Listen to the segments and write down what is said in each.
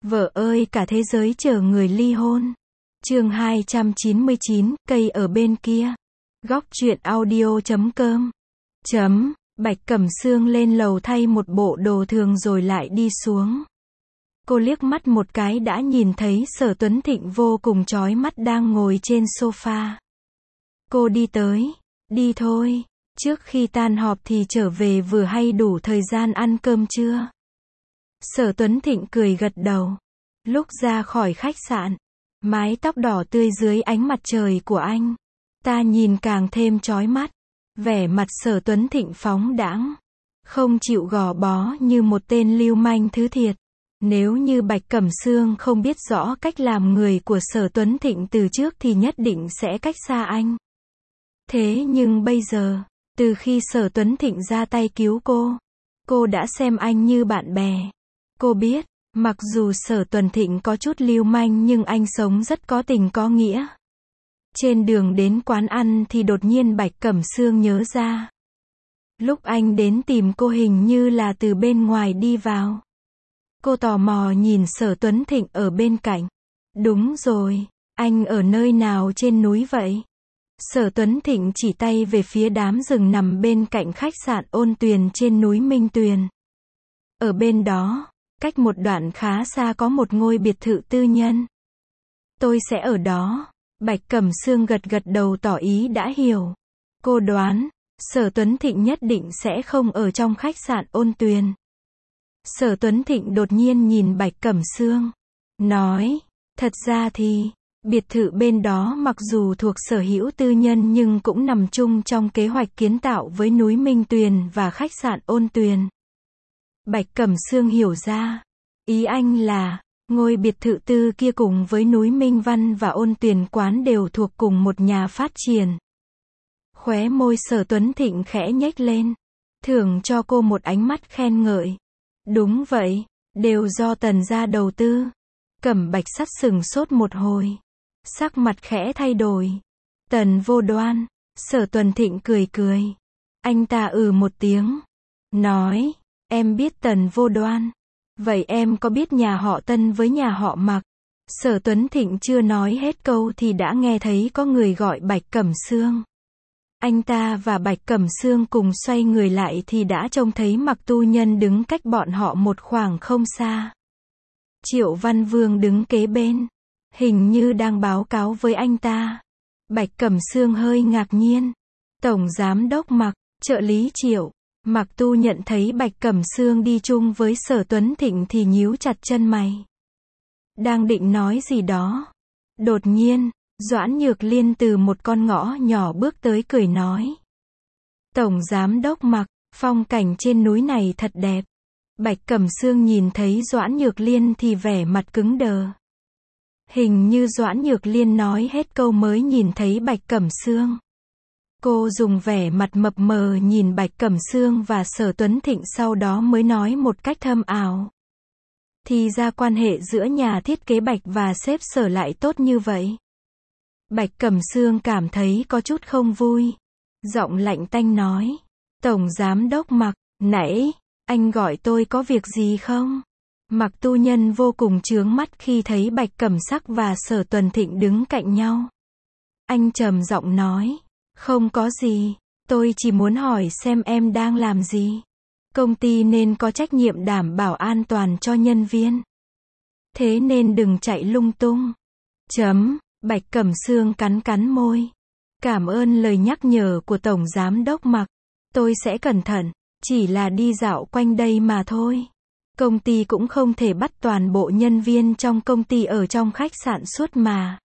Vợ ơi cả thế giới chờ người ly hôn. Chương 299, cây ở bên kia. Góc truyện audio.com. Bạch Cẩm Sương lên lầu thay một bộ đồ thường rồi lại đi xuống. Cô liếc mắt một cái đã nhìn thấy Sở Tuấn Thịnh vô cùng chói mắt đang ngồi trên sofa. Cô đi tới, đi thôi, trước khi tan họp thì trở về vừa hay đủ thời gian ăn cơm trưa. Sở Tuấn Thịnh cười gật đầu. Lúc ra khỏi khách sạn, mái tóc đỏ tươi dưới ánh mặt trời của anh ta nhìn càng thêm chói mắt. Vẻ mặt Sở Tuấn Thịnh phóng đãng, không chịu gò bó như một tên lưu manh thứ thiệt. Nếu như Bạch Cẩm Sương không biết rõ cách làm người của Sở Tuấn Thịnh từ trước thì nhất định sẽ cách xa anh. Thế nhưng bây giờ, từ khi Sở Tuấn Thịnh ra tay cứu cô đã xem anh như bạn bè. Cô biết, mặc dù Sở Tuấn Thịnh có chút lưu manh nhưng anh sống rất có tình có nghĩa. Trên đường đến quán ăn thì đột nhiên Bạch Cẩm Sương nhớ ra. Lúc anh đến tìm cô hình như là từ bên ngoài đi vào. Cô tò mò nhìn Sở Tuấn Thịnh ở bên cạnh. Đúng rồi, anh ở nơi nào trên núi vậy? Sở Tuấn Thịnh chỉ tay về phía đám rừng nằm bên cạnh khách sạn Ôn Tuyền trên núi Minh Tuyền. Ở bên đó, cách một đoạn khá xa có một ngôi biệt thự tư nhân. Tôi sẽ ở đó. Bạch Cẩm Sương gật gật đầu tỏ ý đã hiểu. Cô đoán, Sở Tuấn Thịnh nhất định sẽ không ở trong khách sạn Ôn Tuyền. Sở Tuấn Thịnh đột nhiên nhìn Bạch Cẩm Sương, nói, thật ra thì, biệt thự bên đó mặc dù thuộc sở hữu tư nhân nhưng cũng nằm chung trong kế hoạch kiến tạo với núi Minh Tuyền và khách sạn Ôn Tuyền. Bạch Cẩm Sương hiểu ra, ý anh là, ngôi biệt thự tư kia cùng với núi Minh Văn và Ôn Tuyền quán đều thuộc cùng một nhà phát triển. Khóe môi Sở Tuấn Thịnh khẽ nhếch lên, thưởng cho cô một ánh mắt khen ngợi. Đúng vậy, đều do Tần gia đầu tư. Cẩm Bạch Sắt sừng sốt một hồi, sắc mặt khẽ thay đổi. Tần Vô Đoan. Sở Tuấn Thịnh cười cười. Anh ta một tiếng, nói, em biết Tần Vô Đoan. Vậy em có biết nhà họ Tân với nhà họ Mạc? Sở Tuấn Thịnh chưa nói hết câu thì đã nghe thấy có người gọi Bạch Cẩm Sương. Anh ta và Bạch Cẩm Sương cùng xoay người lại thì đã trông thấy Mạc Tu Nhân đứng cách bọn họ một khoảng không xa. Triệu Văn Vương đứng kế bên, hình như đang báo cáo với anh ta. Bạch Cẩm Sương hơi ngạc nhiên. Tổng Giám đốc Mạc, trợ lý Triệu. Mạc Tu nhận thấy Bạch Cẩm Sương đi chung với Sở Tuấn Thịnh thì nhíu chặt chân mày. Đang định nói gì đó. Đột nhiên, Doãn Nhược Liên từ một con ngõ nhỏ bước tới cười nói. Tổng Giám đốc Mạc, phong cảnh trên núi này thật đẹp. Bạch Cẩm Sương nhìn thấy Doãn Nhược Liên thì vẻ mặt cứng đờ. Hình như Doãn Nhược Liên nói hết câu mới nhìn thấy Bạch Cẩm Sương. Cô dùng vẻ mặt mập mờ nhìn Bạch Cẩm Sương và Sở Tuấn Thịnh sau đó mới nói một cách thâm ảo. Thì ra quan hệ giữa nhà thiết kế Bạch và sếp Sở lại tốt như vậy. Bạch Cẩm Sương cảm thấy có chút không vui. Giọng lạnh tanh nói. Tổng Giám đốc Mạc, nãy, anh gọi tôi có việc gì không? Mạc Tu Nhân vô cùng chướng mắt khi thấy Bạch Cẩm Sắc và Sở Tuấn Thịnh đứng cạnh nhau. Anh trầm giọng nói. Không có gì, tôi chỉ muốn hỏi xem em đang làm gì. Công ty nên có trách nhiệm đảm bảo an toàn cho nhân viên. Thế nên đừng chạy lung tung. Bạch Cẩm Sương cắn môi. Cảm ơn lời nhắc nhở của Tổng Giám đốc Mạc. Tôi sẽ cẩn thận, chỉ là đi dạo quanh đây mà thôi. Công ty cũng không thể bắt toàn bộ nhân viên trong công ty ở trong khách sạn suốt mà.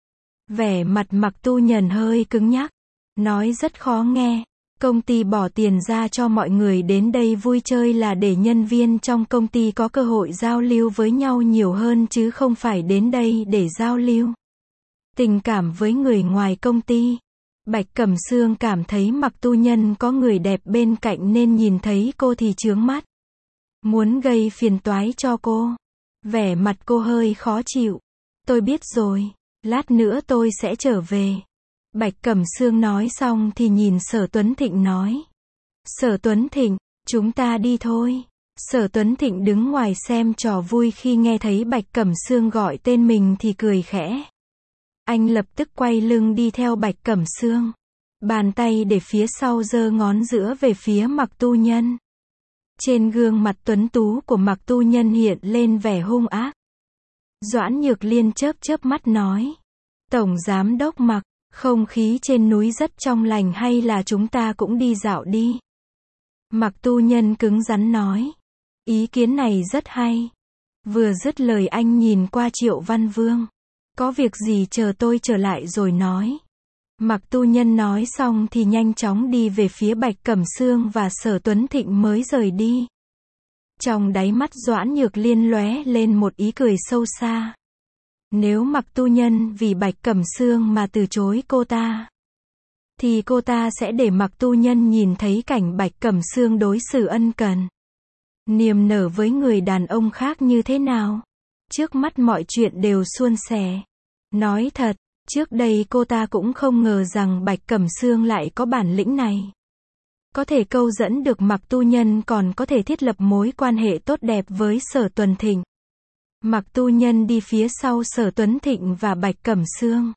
Vẻ mặt Mạc Tu Nhân hơi cứng nhắc. Nói rất khó nghe. Công ty bỏ tiền ra cho mọi người đến đây vui chơi là để nhân viên trong công ty có cơ hội giao lưu với nhau nhiều hơn chứ không phải đến đây để giao lưu tình cảm với người ngoài công ty. Bạch Cẩm Sương cảm thấy Mạc Tu Nhân có người đẹp bên cạnh nên nhìn thấy cô thì chướng mắt. Muốn gây phiền toái cho cô. Vẻ mặt cô hơi khó chịu. Tôi biết rồi, lát nữa tôi sẽ trở về. Bạch Cẩm Sương nói xong thì nhìn Sở Tuấn Thịnh nói. Sở Tuấn Thịnh, chúng ta đi thôi. Sở Tuấn Thịnh đứng ngoài xem trò vui khi nghe thấy Bạch Cẩm Sương gọi tên mình thì cười khẽ. Anh lập tức quay lưng đi theo Bạch Cẩm Sương. Bàn tay để phía sau giơ ngón giữa về phía Mạc Tu Nhân. Trên gương mặt tuấn tú của Mạc Tu Nhân hiện lên vẻ hung ác. Doãn Nhược Liên chớp chớp mắt nói. Tổng Giám Đốc Mạc, không khí trên núi rất trong lành hay là chúng ta cũng đi dạo đi? Mạc Tu Nhân cứng rắn nói. Ý kiến này rất hay. Vừa dứt lời anh nhìn qua Triệu Văn Vương. Có việc gì chờ tôi trở lại rồi nói. Mạc Tu Nhân nói xong thì nhanh chóng đi về phía Bạch Cẩm Sương và Sở Tuấn Thịnh mới rời đi. Trong đáy mắt Doãn Nhược Liên lóe lên một ý cười sâu xa. Nếu Mạc Tu Nhân vì Bạch Cẩm Sương mà từ chối cô ta, thì cô ta sẽ để Mạc Tu Nhân nhìn thấy cảnh Bạch Cẩm Sương đối xử ân cần, niềm nở với người đàn ông khác như thế nào. Trước mắt mọi chuyện đều suôn sẻ. Nói thật, trước đây cô ta cũng không ngờ rằng Bạch Cẩm Sương lại có bản lĩnh này. Có thể câu dẫn được Mạc Tu Nhân, còn có thể thiết lập mối quan hệ tốt đẹp với Sở Tuấn Thịnh. Mạc Tu Nhân đi phía sau Sở Tuấn Thịnh và Bạch Cẩm Sương.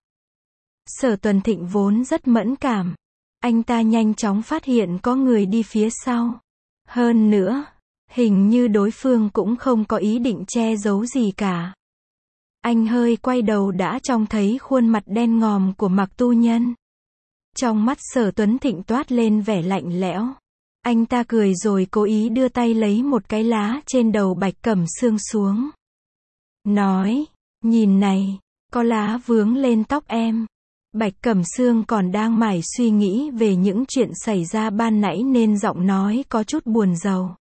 Sở Tuấn Thịnh vốn rất mẫn cảm. Anh ta nhanh chóng phát hiện có người đi phía sau. Hơn nữa, hình như đối phương cũng không có ý định che giấu gì cả. Anh hơi quay đầu đã trông thấy khuôn mặt đen ngòm của Mạc Tu Nhân. Trong mắt Sở Tuấn Thịnh toát lên vẻ lạnh lẽo. Anh ta cười rồi cố ý đưa tay lấy một cái lá trên đầu Bạch Cẩm Sương xuống. Nói, nhìn này, có lá vướng lên tóc em. Bạch Cẩm Sương còn đang mải suy nghĩ về những chuyện xảy ra ban nãy nên giọng nói có chút buồn rầu.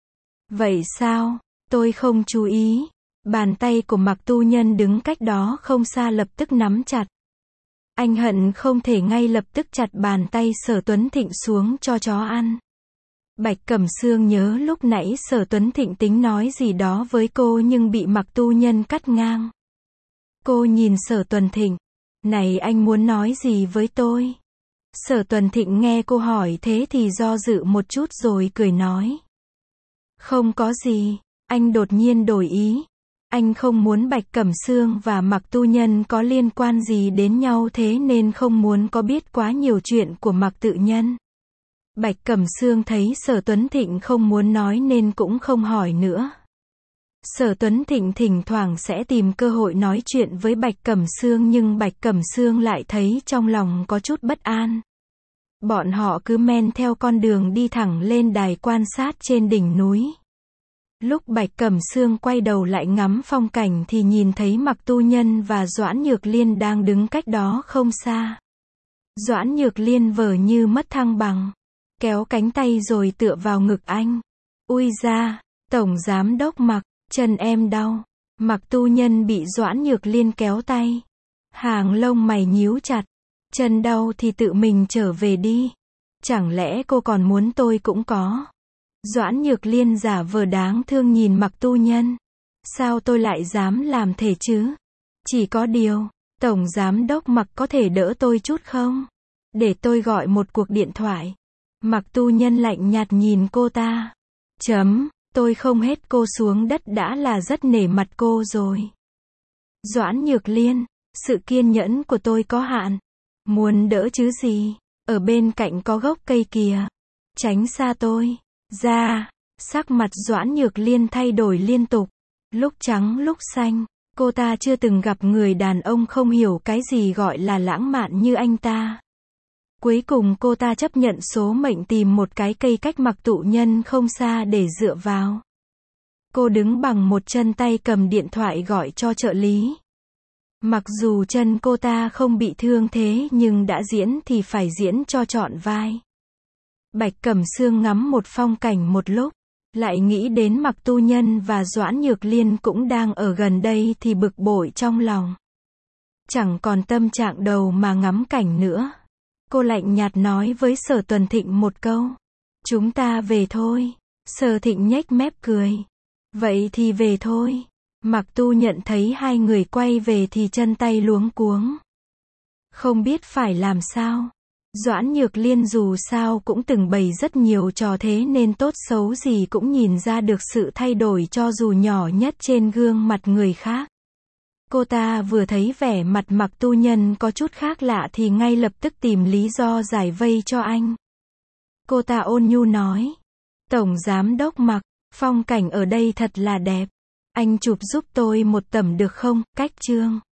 Vậy sao, tôi không chú ý. Bàn tay của Mạc Tu Nhân đứng cách đó không xa lập tức nắm chặt. Anh hận không thể ngay lập tức chặt bàn tay Sở Tuấn Thịnh xuống cho chó ăn. Bạch Cẩm Sương nhớ lúc nãy Sở Tuấn Thịnh tính nói gì đó với cô nhưng bị Mạc Tu Nhân cắt ngang. Cô nhìn Sở Tuấn Thịnh. Này, anh muốn nói gì với tôi? Sở Tuấn Thịnh nghe cô hỏi thế thì do dự một chút rồi cười nói. Không có gì. Anh đột nhiên đổi ý. Anh không muốn Bạch Cẩm Sương và Mạc Tu Nhân có liên quan gì đến nhau, thế nên không muốn có biết quá nhiều chuyện của Mạc Tự Nhân. Bạch Cẩm Sương thấy Sở Tuấn Thịnh không muốn nói nên cũng không hỏi nữa. Sở Tuấn Thịnh thỉnh thoảng sẽ tìm cơ hội nói chuyện với Bạch Cẩm Sương nhưng Bạch Cẩm Sương lại thấy trong lòng có chút bất an. Bọn họ cứ men theo con đường đi thẳng lên đài quan sát trên đỉnh núi. Lúc Bạch Cẩm Sương quay đầu lại ngắm phong cảnh thì nhìn thấy Mạc Tu Nhân và Doãn Nhược Liên đang đứng cách đó không xa. Doãn Nhược Liên vờ như mất thăng bằng, kéo cánh tay rồi tựa vào ngực anh. Ui da, Tổng Giám Đốc Mạc, chân em đau. Mạc Tu Nhân bị Doãn Nhược Liên kéo tay. Hàng lông mày nhíu chặt. Chân đau thì tự mình trở về đi. Chẳng lẽ cô còn muốn tôi cũng có? Doãn Nhược Liên giả vờ đáng thương nhìn Mạc Tu Nhân. Sao tôi lại dám làm thế chứ? Chỉ có điều, Tổng Giám Đốc Mạc có thể đỡ tôi chút không? Để tôi gọi một cuộc điện thoại. Mạc Tu Nhân lạnh nhạt nhìn cô ta. Tôi không hết cô xuống đất đã là rất nể mặt cô rồi. Doãn Nhược Liên, sự kiên nhẫn của tôi có hạn. Muốn đỡ chứ gì? Ở bên cạnh có gốc cây kìa. Tránh xa tôi. Ra, sắc mặt Doãn Nhược Liên thay đổi liên tục. Lúc trắng lúc xanh. Cô ta chưa từng gặp người đàn ông không hiểu cái gì gọi là lãng mạn như anh ta. Cuối cùng cô ta chấp nhận số mệnh tìm một cái cây cách Mạc Tụ Nhân không xa để dựa vào. Cô đứng bằng một chân tay cầm điện thoại gọi cho trợ lý. Mặc dù chân cô ta không bị thương thế nhưng đã diễn thì phải diễn cho trọn vai. Bạch Cẩm Sương ngắm một phong cảnh một lúc, lại nghĩ đến Mạc Tu Nhân và Doãn Nhược Liên cũng đang ở gần đây thì bực bội trong lòng. Chẳng còn tâm trạng đầu mà ngắm cảnh nữa. Cô lạnh nhạt nói với Sở Tuấn Thịnh một câu. Chúng ta về thôi. Sở Thịnh nhếch mép cười. Vậy thì về thôi. Mạc Tu nhận thấy hai người quay về thì chân tay luống cuống. Không biết phải làm sao. Doãn Nhược Liên dù sao cũng từng bày rất nhiều trò thế nên tốt xấu gì cũng nhìn ra được sự thay đổi cho dù nhỏ nhất trên gương mặt người khác. Cô ta vừa thấy vẻ mặt Mặc Tu Nhân có chút khác lạ thì ngay lập tức tìm lý do giải vây cho anh. Cô ta ôn nhu nói. Tổng Giám Đốc Mặc, phong cảnh ở đây thật là đẹp. Anh chụp giúp tôi một tấm được không? Cách chương.